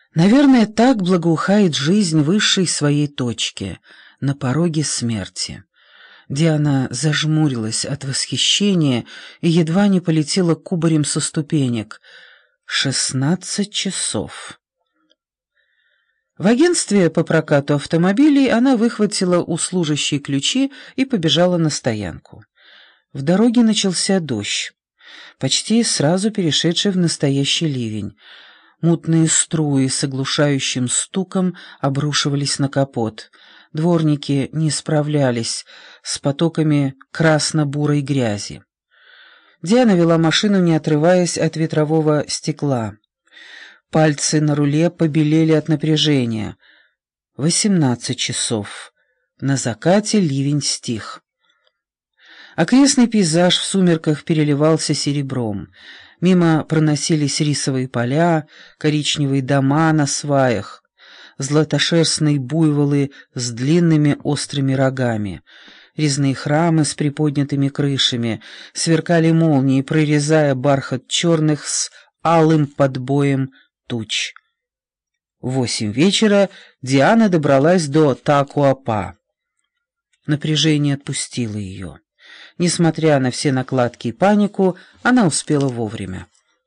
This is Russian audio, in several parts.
Наверное, так благоухает жизнь высшей своей точки, на пороге смерти. Диана зажмурилась от восхищения и едва не полетела кубарем со ступенек. 16 часов. В агентстве по прокату автомобилей она выхватила у служащей ключи и побежала на стоянку. В дороге начался дождь, почти сразу перешедший в настоящий ливень. Мутные струи с оглушающим стуком обрушивались на капот. Дворники не справлялись с потоками красно-бурой грязи. Диана вела машину, не отрываясь от ветрового стекла. Пальцы на руле побелели от напряжения. 18 часов. На закате ливень стих. Окрестный пейзаж в сумерках переливался серебром. Мимо проносились рисовые поля, коричневые дома на сваях, златошерстные буйволы с длинными острыми рогами, резные храмы с приподнятыми крышами, сверкали молнии, прорезая бархат черных с алым подбоем туч. В 8 вечера Диана добралась до Такуапа. Напряжение отпустило ее. Несмотря на все накладки и панику, она успела вовремя.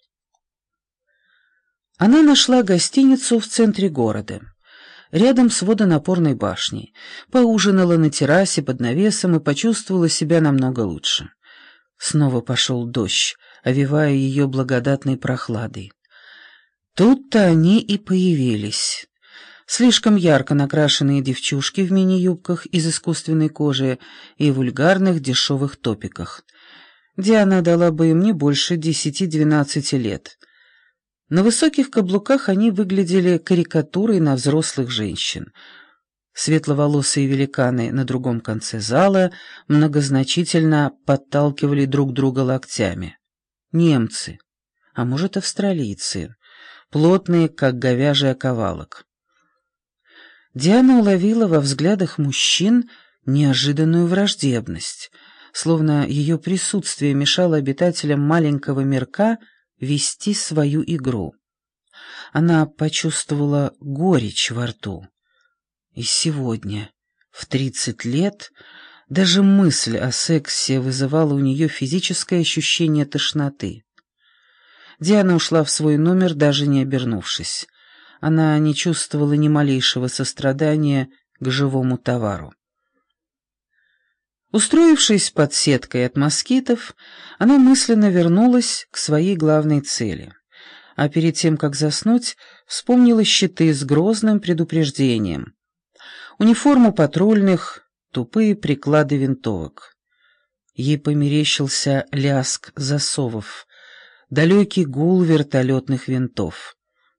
Она нашла гостиницу в центре города, рядом с водонапорной башней, поужинала на террасе под навесом и почувствовала себя намного лучше. Снова пошел дождь, овевая ее благодатной прохладой. Тут-то они и появились. Слишком ярко накрашенные девчушки в мини-юбках из искусственной кожи и вульгарных дешевых топиках. Диана дала бы им не больше 10-12 лет. На высоких каблуках они выглядели карикатурой на взрослых женщин. Светловолосые великаны на другом конце зала многозначительно подталкивали друг друга локтями. Немцы, а может, австралийцы, плотные, как говяжий оковалок. Диана уловила во взглядах мужчин неожиданную враждебность, словно ее присутствие мешало обитателям маленького мирка вести свою игру. Она почувствовала горечь во рту. И сегодня, в 30 лет, даже мысль о сексе вызывала у нее физическое ощущение тошноты. Диана ушла в свой номер, даже не обернувшись. Она не чувствовала ни малейшего сострадания к живому товару. Устроившись под сеткой от москитов, она мысленно вернулась к своей главной цели, а перед тем, как заснуть, вспомнила щиты с грозным предупреждением, униформу патрульных, тупые приклады винтовок. Ей померещился лязг засовов, далекий гул вертолетных винтов.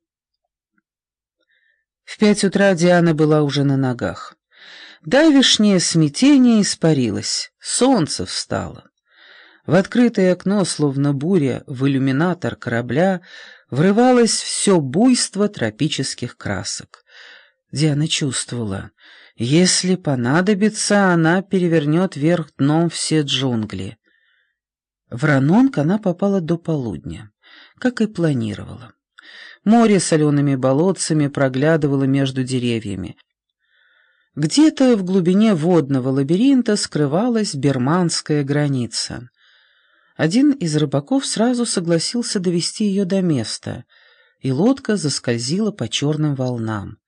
В 5 утра Диана была уже на ногах. Давешнее смятение испарилось, солнце встало. В открытое окно, словно буря, в иллюминатор корабля врывалось все буйство тропических красок. Диана чувствовала, если понадобится, она перевернет вверх дном все джунгли. В Ранонг она попала до полудня, как и планировала. Море солеными болотцами проглядывало между деревьями. Где-то в глубине водного лабиринта скрывалась бирманская граница. Один из рыбаков сразу согласился довести ее до места, и лодка заскользила по черным волнам.